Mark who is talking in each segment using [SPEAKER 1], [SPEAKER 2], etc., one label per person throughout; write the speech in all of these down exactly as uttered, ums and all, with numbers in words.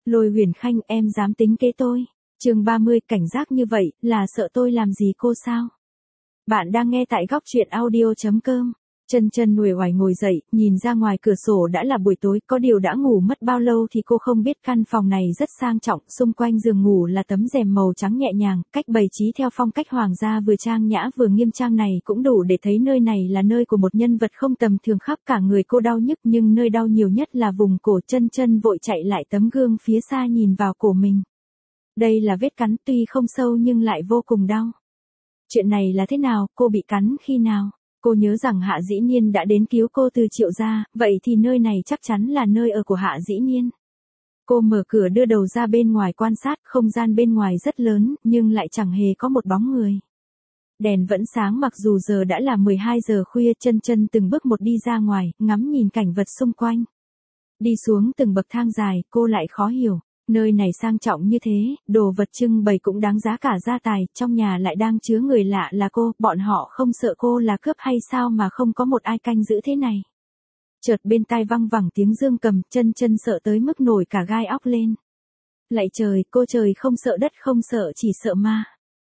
[SPEAKER 1] Lôi Huyền Khanh, em dám tính kế tôi. Chương ba mươi, cảnh giác như vậy, là sợ tôi làm gì cô sao? Bạn đang nghe tại góc truyện audio chấm com. Chân Chân uể oải ngồi dậy, nhìn ra ngoài cửa sổ đã là buổi tối, có điều đã ngủ mất bao lâu thì cô không biết. Căn phòng này rất sang trọng, xung quanh giường ngủ là tấm rèm màu trắng nhẹ nhàng, cách bày trí theo phong cách hoàng gia, vừa trang nhã vừa nghiêm trang này cũng đủ để thấy nơi này là nơi của một nhân vật không tầm thường. Khắp cả người cô đau nhức, nhưng nơi đau nhiều nhất là vùng cổ. Chân Chân vội chạy lại tấm gương phía xa nhìn vào cổ mình. Đây là vết cắn, tuy không sâu nhưng lại vô cùng đau. Chuyện này là thế nào, cô bị cắn khi nào? Cô nhớ rằng Hạ Dĩ Niên đã đến cứu cô từ Triệu gia, vậy thì nơi này chắc chắn là nơi ở của Hạ Dĩ Niên. Cô mở cửa đưa đầu ra bên ngoài quan sát, không gian bên ngoài rất lớn, nhưng lại chẳng hề có một bóng người. Đèn vẫn sáng mặc dù giờ đã là mười hai giờ khuya. Chân Chân từng bước một đi ra ngoài, ngắm nhìn cảnh vật xung quanh. Đi xuống từng bậc thang dài, cô lại khó hiểu. Nơi này sang trọng như thế, đồ vật trưng bày cũng đáng giá cả gia tài, trong nhà lại đang chứa người lạ là cô, bọn họ không sợ cô là cướp hay sao mà không có một ai canh giữ thế này. Chợt bên tai văng vẳng tiếng dương cầm, Chân Chân sợ tới mức nổi cả gai óc lên. Lạy trời, cô trời không sợ đất không sợ, chỉ sợ ma.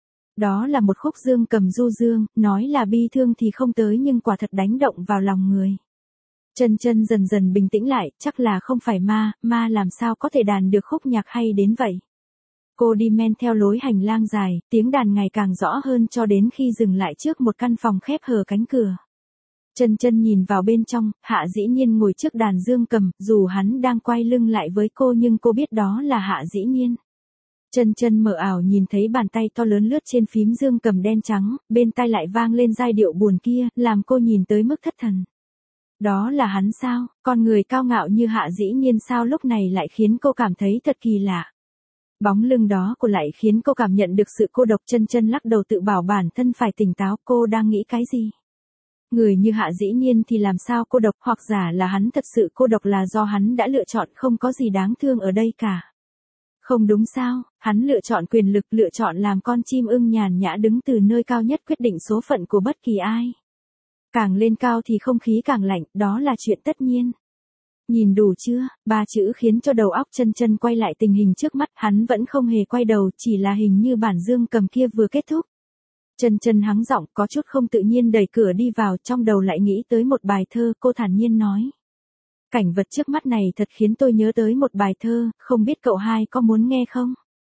[SPEAKER 1] Đó là một khúc dương cầm du dương, nói là bi thương thì không tới nhưng quả thật đánh động vào lòng người. Chân Chân dần dần bình tĩnh lại, chắc là không phải ma, ma làm sao có thể đàn được khúc nhạc hay đến vậy. Cô đi men theo lối hành lang dài, tiếng đàn ngày càng rõ hơn cho đến khi dừng lại trước một căn phòng khép hờ cánh cửa. Chân Chân nhìn vào bên trong, Hạ Dĩ Niên ngồi trước đàn dương cầm, dù hắn đang quay lưng lại với cô nhưng cô biết đó là Hạ Dĩ Niên. Chân Chân mờ ảo nhìn thấy bàn tay to lớn lướt trên phím dương cầm đen trắng, bên tai lại vang lên giai điệu buồn kia, làm cô nhìn tới mức thất thần. Đó là hắn sao, con người cao ngạo như Hạ Dĩ Niên sao lúc này lại khiến cô cảm thấy thật kỳ lạ. Bóng lưng đó của lại khiến cô cảm nhận được sự cô độc. Chân Chân lắc đầu tự bảo bản thân phải tỉnh táo, cô đang nghĩ cái gì? Người như Hạ Dĩ Niên thì làm sao cô độc, hoặc giả là hắn thật sự cô độc là do hắn đã lựa chọn, không có gì đáng thương ở đây cả. Không đúng sao, hắn lựa chọn quyền lực, lựa chọn làm con chim ưng nhàn nhã đứng từ nơi cao nhất quyết định số phận của bất kỳ ai. Càng lên cao thì không khí càng lạnh, đó là chuyện tất nhiên. Nhìn đủ chưa, ba chữ khiến cho đầu óc Chân Chân quay lại tình hình trước mắt, hắn vẫn không hề quay đầu, chỉ là hình như bản dương cầm kia vừa kết thúc. Chân Chân hắng giọng, có chút không tự nhiên đẩy cửa đi vào, trong đầu lại nghĩ tới một bài thơ, cô thản nhiên nói. Cảnh vật trước mắt này thật khiến tôi nhớ tới một bài thơ, không biết cậu hai có muốn nghe không?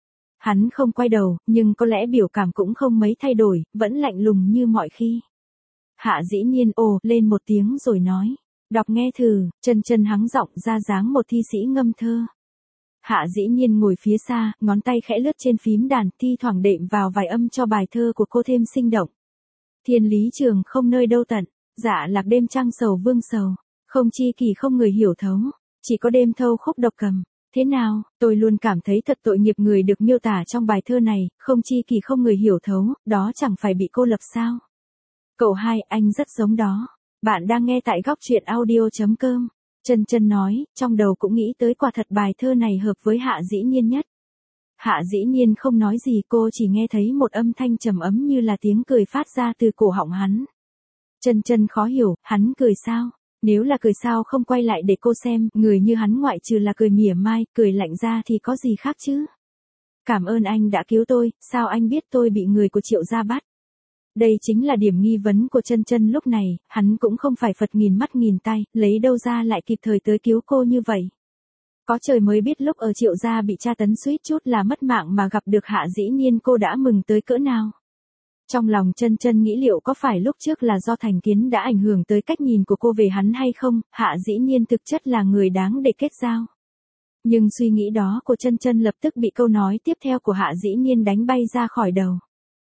[SPEAKER 1] Hắn không quay đầu, nhưng có lẽ biểu cảm cũng không mấy thay đổi, vẫn lạnh lùng như mọi khi. Hạ Dĩ Niên ồ lên một tiếng rồi nói, đọc nghe thử. Chân Chân hắng giọng ra dáng một thi sĩ ngâm thơ. Hạ Dĩ Niên ngồi phía xa, ngón tay khẽ lướt trên phím đàn, thi thoảng đệm vào vài âm cho bài thơ của cô thêm sinh động. Thiên lý trường không nơi đâu tận, dạ lạc đêm trăng sầu vương sầu, không chi kỳ không người hiểu thấu, chỉ có đêm thâu khúc độc cầm. Thế nào, tôi luôn cảm thấy thật tội nghiệp người được miêu tả trong bài thơ này, không chi kỳ không người hiểu thấu, đó chẳng phải bị cô lập sao? Cậu hai, anh rất giống đó. Bạn đang nghe tại góc truyện audio chấm com. Chân Chân nói, trong đầu cũng nghĩ tới quả thật bài thơ này hợp với Hạ Dĩ Niên nhất. Hạ Dĩ Niên không nói gì, cô chỉ nghe thấy một âm thanh trầm ấm như là tiếng cười phát ra từ cổ họng hắn. Chân Chân khó hiểu, hắn cười sao? Nếu là cười sao không quay lại để cô xem, người như hắn ngoại trừ là cười mỉa mai, cười lạnh ra thì có gì khác chứ? Cảm ơn anh đã cứu tôi, sao anh biết tôi bị người của Triệu gia bắt? Đây chính là điểm nghi vấn của Chân Chân lúc này, hắn cũng không phải Phật nghìn mắt nghìn tay, lấy đâu ra lại kịp thời tới cứu cô như vậy. Có trời mới biết lúc ở Triệu gia bị tra tấn suýt chút là mất mạng mà gặp được Hạ Dĩ Niên cô đã mừng tới cỡ nào. Trong lòng Chân Chân nghĩ liệu có phải lúc trước là do thành kiến đã ảnh hưởng tới cách nhìn của cô về hắn hay không, Hạ Dĩ Niên thực chất là người đáng để kết giao. Nhưng suy nghĩ đó của Chân Chân lập tức bị câu nói tiếp theo của Hạ Dĩ Niên đánh bay ra khỏi đầu.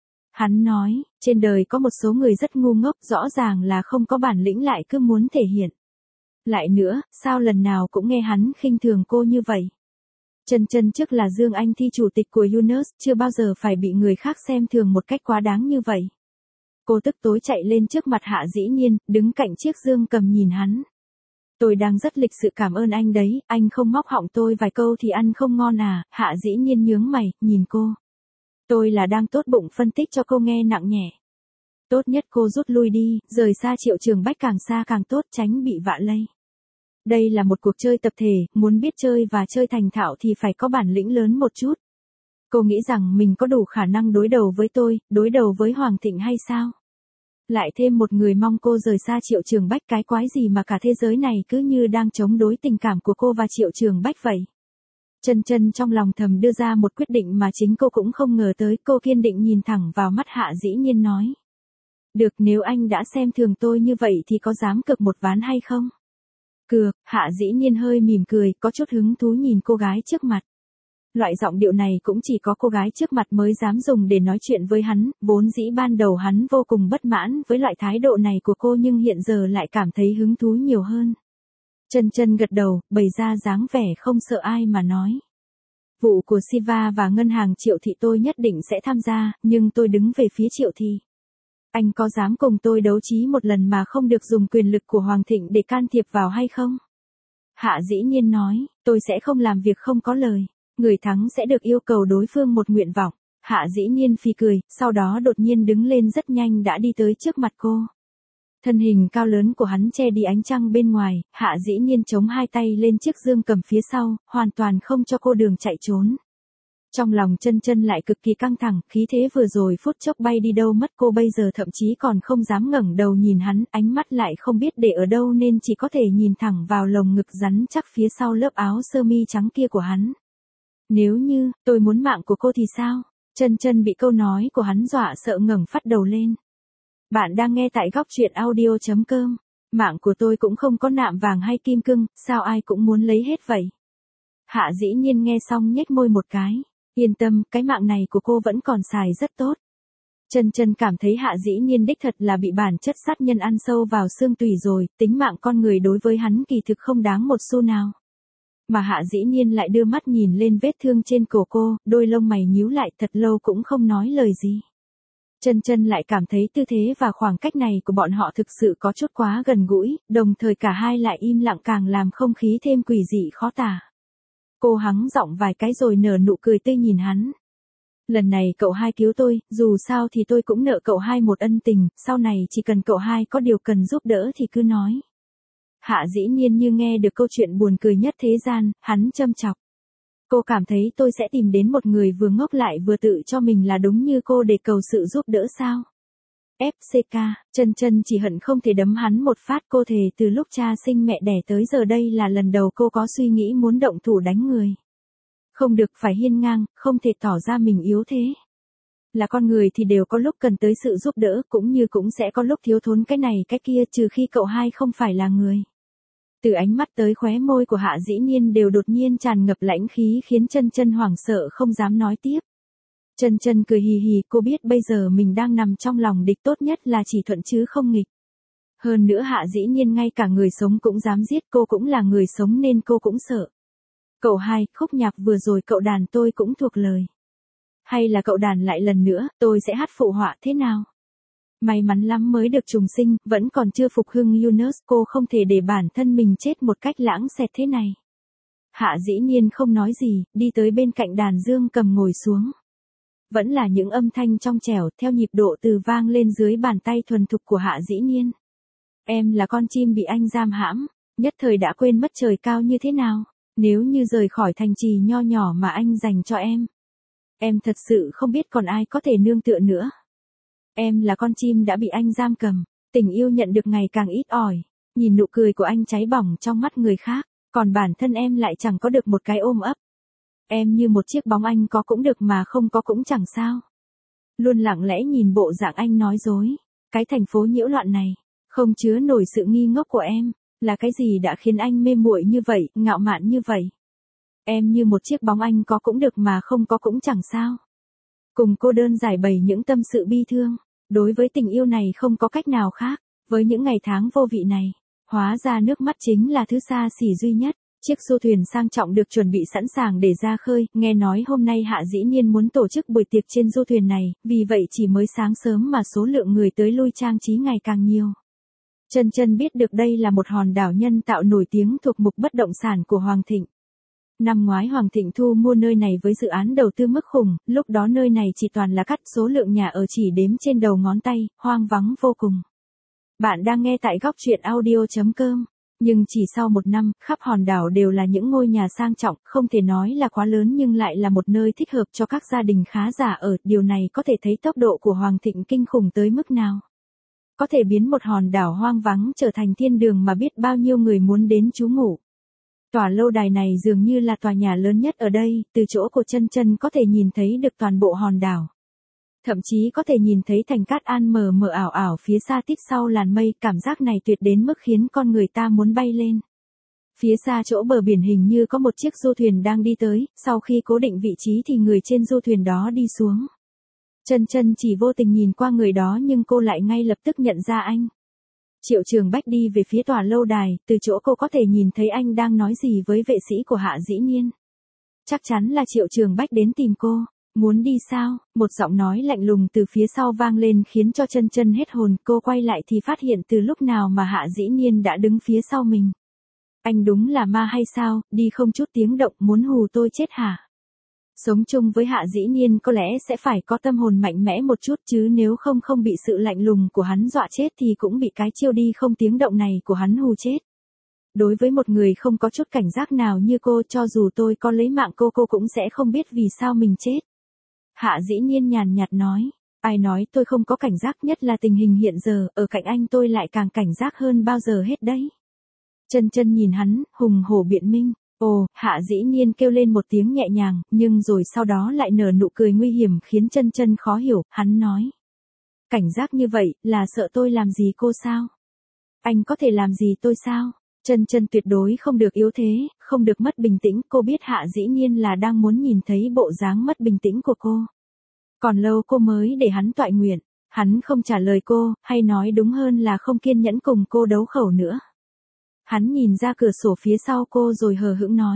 [SPEAKER 1] Hắn nói, trên đời có một số người rất ngu ngốc, rõ ràng là không có bản lĩnh lại cứ muốn thể hiện. Lại nữa, sao lần nào cũng nghe hắn khinh thường cô như vậy? Chân Chân trước là Dương Anh Thi chủ tịch của Yunus, chưa bao giờ phải bị người khác xem thường một cách quá đáng như vậy. Cô tức tối chạy lên trước mặt Hạ Dĩ Niên, đứng cạnh chiếc dương cầm nhìn hắn. Tôi đang rất lịch sự cảm ơn anh đấy, anh không móc họng tôi vài câu thì ăn không ngon à? Hạ Dĩ Niên nhướng mày, nhìn cô. Tôi là đang tốt bụng phân tích cho cô nghe nặng nhẹ. Tốt nhất cô rút lui đi, rời xa Triệu Trường Bách càng xa càng tốt, tránh bị vạ lây. Đây là một cuộc chơi tập thể, muốn biết chơi và chơi thành thạo thì phải có bản lĩnh lớn một chút. Cô nghĩ rằng mình có đủ khả năng đối đầu với tôi, đối đầu với Hoàng Thịnh hay sao? Lại thêm một người mong cô rời xa Triệu Trường Bách, cái quái gì mà cả thế giới này cứ như đang chống đối tình cảm của cô và Triệu Trường Bách vậy. Chân Chân trong lòng thầm đưa ra một quyết định mà chính cô cũng không ngờ tới, cô kiên định nhìn thẳng vào mắt Hạ Dĩ Nhiên nói. Được, nếu anh đã xem thường tôi như vậy thì có dám cược một ván hay không? Cược. Hạ Dĩ Nhiên hơi mỉm cười, có chút hứng thú nhìn cô gái trước mặt. Loại giọng điệu này cũng chỉ có cô gái trước mặt mới dám dùng để nói chuyện với hắn, vốn dĩ ban đầu hắn vô cùng bất mãn với loại thái độ này của cô nhưng hiện giờ lại cảm thấy hứng thú nhiều hơn. Chân Chân gật đầu, bày ra dáng vẻ không sợ ai mà nói. Vụ của Siva và ngân hàng Triệu Thị tôi nhất định sẽ tham gia, nhưng tôi đứng về phía Triệu Thị. Anh có dám cùng tôi đấu trí một lần mà không được dùng quyền lực của Hoàng Thịnh để can thiệp vào hay không? Hạ Dĩ Nhiên nói, tôi sẽ không làm việc không có lời. Người thắng sẽ được yêu cầu đối phương một nguyện vọng. Hạ Dĩ Nhiên phì cười, sau đó đột nhiên đứng lên rất nhanh đã đi tới trước mặt cô. Thân hình cao lớn của hắn che đi ánh trăng bên ngoài, Hạ Dĩ Nhiên chống hai tay lên chiếc dương cầm phía sau, hoàn toàn không cho cô đường chạy trốn. Trong lòng Chân Chân lại cực kỳ căng thẳng, khí thế vừa rồi phút chốc bay đi đâu mất, cô bây giờ thậm chí còn không dám ngẩng đầu nhìn hắn, ánh mắt lại không biết để ở đâu nên chỉ có thể nhìn thẳng vào lồng ngực rắn chắc phía sau lớp áo sơ mi trắng kia của hắn. Nếu như, tôi muốn mạng của cô thì sao? Chân Chân bị câu nói của hắn dọa sợ ngẩng phát đầu lên. Bạn đang nghe tại góc truyện audio chấm com. Mạng của tôi cũng không có nạm vàng hay kim cương, sao ai cũng muốn lấy hết vậy? Hạ Dĩ Nhiên nghe xong nhếch môi một cái. Yên tâm, cái mạng này của cô vẫn còn xài rất tốt. Chân Chân cảm thấy Hạ Dĩ Nhiên đích thật là bị bản chất sát nhân ăn sâu vào xương tủy rồi, tính mạng con người đối với hắn kỳ thực không đáng một xu nào. Mà Hạ Dĩ Nhiên lại đưa mắt nhìn lên vết thương trên cổ cô, đôi lông mày nhíu lại thật lâu cũng không nói lời gì. Chân Chân lại cảm thấy tư thế và khoảng cách này của bọn họ thực sự có chút quá gần gũi, đồng thời cả hai lại im lặng càng làm không khí thêm quỷ dị khó tả. Cô hắng giọng vài cái rồi nở nụ cười tươi nhìn hắn. Lần này cậu hai cứu tôi, dù sao thì tôi cũng nợ cậu hai một ân tình, sau này chỉ cần cậu hai có điều cần giúp đỡ thì cứ nói. Hạ Dĩ Nhiên như nghe được câu chuyện buồn cười nhất thế gian, hắn châm chọc. Cô cảm thấy tôi sẽ tìm đến một người vừa ngốc lại vừa tự cho mình là đúng như cô để cầu sự giúp đỡ sao? ép xê ca, Chân Chân chỉ hận không thể đấm hắn một phát, cô thề từ lúc cha sinh mẹ đẻ tới giờ đây là lần đầu cô có suy nghĩ muốn động thủ đánh người. Không được, phải hiên ngang, không thể tỏ ra mình yếu thế. Là con người thì đều có lúc cần tới sự giúp đỡ, cũng như cũng sẽ có lúc thiếu thốn cái này cái kia, trừ khi cậu hai không phải là người. Từ ánh mắt tới khóe môi của Hạ Dĩ Nhiên đều đột nhiên tràn ngập lãnh khí khiến Chân Chân hoảng sợ không dám nói tiếp. Chân Chân cười hì hì, cô biết bây giờ mình đang nằm trong lòng địch, tốt nhất là chỉ thuận chứ không nghịch. Hơn nữa Hạ Dĩ Nhiên ngay cả người sống cũng dám giết, cô cũng là người sống nên cô cũng sợ. Cậu hai, khúc nhạc vừa rồi cậu đàn tôi cũng thuộc lời. Hay là cậu đàn lại lần nữa, tôi sẽ hát phụ họa thế nào? May mắn lắm mới được trùng sinh, vẫn còn chưa phục hưng Yunus, cô không thể để bản thân mình chết một cách lãng xẹt thế này. Hạ Dĩ Nhiên không nói gì, đi tới bên cạnh đàn dương cầm ngồi xuống. Vẫn là những âm thanh trong trẻo theo nhịp độ từ vang lên dưới bàn tay thuần thục của Hạ Dĩ Nhiên. Em là con chim bị anh giam hãm, nhất thời đã quên mất trời cao như thế nào, nếu như rời khỏi thành trì nho nhỏ mà anh dành cho em. Em thật sự không biết còn ai có thể nương tựa nữa. Em là con chim đã bị anh giam cầm, tình yêu nhận được ngày càng ít ỏi, nhìn nụ cười của anh cháy bỏng trong mắt người khác, còn bản thân em lại chẳng có được một cái ôm ấp. Em như một chiếc bóng, anh có cũng được mà không có cũng chẳng sao. Luôn lặng lẽ nhìn bộ dạng anh nói dối, cái thành phố nhiễu loạn này, không chứa nổi sự nghi ngốc của em, là cái gì đã khiến anh mê muội như vậy, ngạo mạn như vậy. Em như một chiếc bóng, anh có cũng được mà không có cũng chẳng sao. Cùng cô đơn giải bày những tâm sự bi thương, đối với tình yêu này không có cách nào khác, với những ngày tháng vô vị này, hóa ra nước mắt chính là thứ xa xỉ duy nhất. Chiếc du thuyền sang trọng được chuẩn bị sẵn sàng để ra khơi, nghe nói hôm nay Hạ Dĩ Nhiên muốn tổ chức buổi tiệc trên du thuyền này, vì vậy chỉ mới sáng sớm mà số lượng người tới lui trang trí ngày càng nhiều. Chân Chân biết được đây là một hòn đảo nhân tạo nổi tiếng thuộc mục bất động sản của Hoàng Thịnh. Năm ngoái Hoàng Thịnh thu mua nơi này với dự án đầu tư mức khủng, lúc đó nơi này chỉ toàn là cắt, số lượng nhà ở chỉ đếm trên đầu ngón tay, hoang vắng vô cùng. Bạn đang nghe tại góc truyện audio chấm com. Nhưng chỉ sau một năm, khắp hòn đảo đều là những ngôi nhà sang trọng, không thể nói là quá lớn nhưng lại là một nơi thích hợp cho các gia đình khá giả ở, điều này có thể thấy tốc độ của Hoàng Thịnh kinh khủng tới mức nào. Có thể biến một hòn đảo hoang vắng trở thành thiên đường mà biết bao nhiêu người muốn đến trú ngụ. Tòa lâu đài này dường như là tòa nhà lớn nhất ở đây, từ chỗ của Chân Chân có thể nhìn thấy được toàn bộ hòn đảo. Thậm chí có thể nhìn thấy thành cát an mờ mờ ảo ảo phía xa tít sau làn mây, cảm giác này tuyệt đến mức khiến con người ta muốn bay lên. Phía xa chỗ bờ biển hình như có một chiếc du thuyền đang đi tới, sau khi cố định vị trí thì người trên du thuyền đó đi xuống. Chân Chân chỉ vô tình nhìn qua người đó nhưng cô lại ngay lập tức nhận ra anh. Triệu Trường Bách đi về phía tòa lâu đài, từ chỗ cô có thể nhìn thấy anh đang nói gì với vệ sĩ của Hạ Dĩ Niên. Chắc chắn là Triệu Trường Bách đến tìm cô. Muốn đi sao? Một giọng nói lạnh lùng từ phía sau vang lên khiến cho Chân Chân hết hồn, cô quay lại thì phát hiện từ lúc nào mà Hạ Dĩ Niên đã đứng phía sau mình. Anh đúng là ma hay sao, đi không chút tiếng động muốn hù tôi chết hả? Sống chung với Hạ Dĩ Niên có lẽ sẽ phải có tâm hồn mạnh mẽ một chút chứ nếu không không bị sự lạnh lùng của hắn dọa chết thì cũng bị cái chiêu đi không tiếng động này của hắn hù chết. Đối với một người không có chút cảnh giác nào như cô, cho dù tôi có lấy mạng cô cô cũng sẽ không biết vì sao mình chết. Hạ Dĩ Niên nhàn nhạt nói, ai nói tôi không có cảnh giác, nhất là tình hình hiện giờ, ở cạnh anh tôi lại càng cảnh giác hơn bao giờ hết đấy. Chân Chân nhìn hắn, hùng hổ biện minh. Ồ, Hạ Dĩ Niên kêu lên một tiếng nhẹ nhàng, nhưng rồi sau đó lại nở nụ cười nguy hiểm khiến Chân Chân khó hiểu, hắn nói. Cảnh giác như vậy, là sợ tôi làm gì cô sao? Anh có thể làm gì tôi sao? Chân Chân tuyệt đối không được yếu thế, không được mất bình tĩnh, cô biết Hạ Dĩ Niên là đang muốn nhìn thấy bộ dáng mất bình tĩnh của cô. Còn lâu cô mới để hắn toại nguyện, hắn không trả lời cô, hay nói đúng hơn là không kiên nhẫn cùng cô đấu khẩu nữa. Hắn nhìn ra cửa sổ phía sau cô rồi hờ hững nói.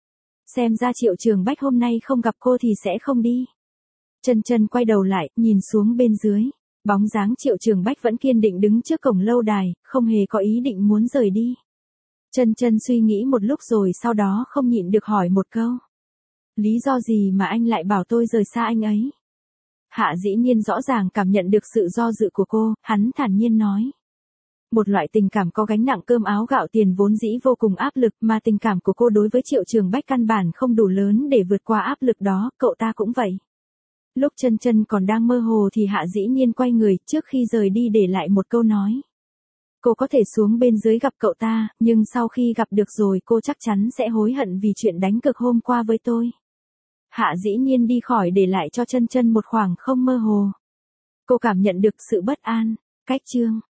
[SPEAKER 1] Xem ra Triệu Trường Bách hôm nay không gặp cô thì sẽ không đi. Chân Chân quay đầu lại, nhìn xuống bên dưới. Bóng dáng Triệu Trường Bách vẫn kiên định đứng trước cổng lâu đài, không hề có ý định muốn rời đi. Chân Chân suy nghĩ một lúc rồi sau đó không nhịn được hỏi một câu. Lý do gì mà anh lại bảo tôi rời xa anh ấy? Hạ Dĩ Niên rõ ràng cảm nhận được sự do dự của cô, hắn thản nhiên nói. Một loại tình cảm có gánh nặng cơm áo gạo tiền vốn dĩ vô cùng áp lực, mà tình cảm của cô đối với Triệu Trường Bách căn bản không đủ lớn để vượt qua áp lực đó, cậu ta cũng vậy. Lúc Chân Chân còn đang mơ hồ thì Hạ Dĩ Niên quay người, trước khi rời đi để lại một câu nói. Cô có thể xuống bên dưới gặp cậu ta, nhưng sau khi gặp được rồi cô chắc chắn sẽ hối hận vì chuyện đánh cược hôm qua với tôi. Hạ Dĩ Niên đi khỏi để lại cho Chân Chân một khoảng không mơ hồ. Cô cảm nhận được sự bất an. Cách chương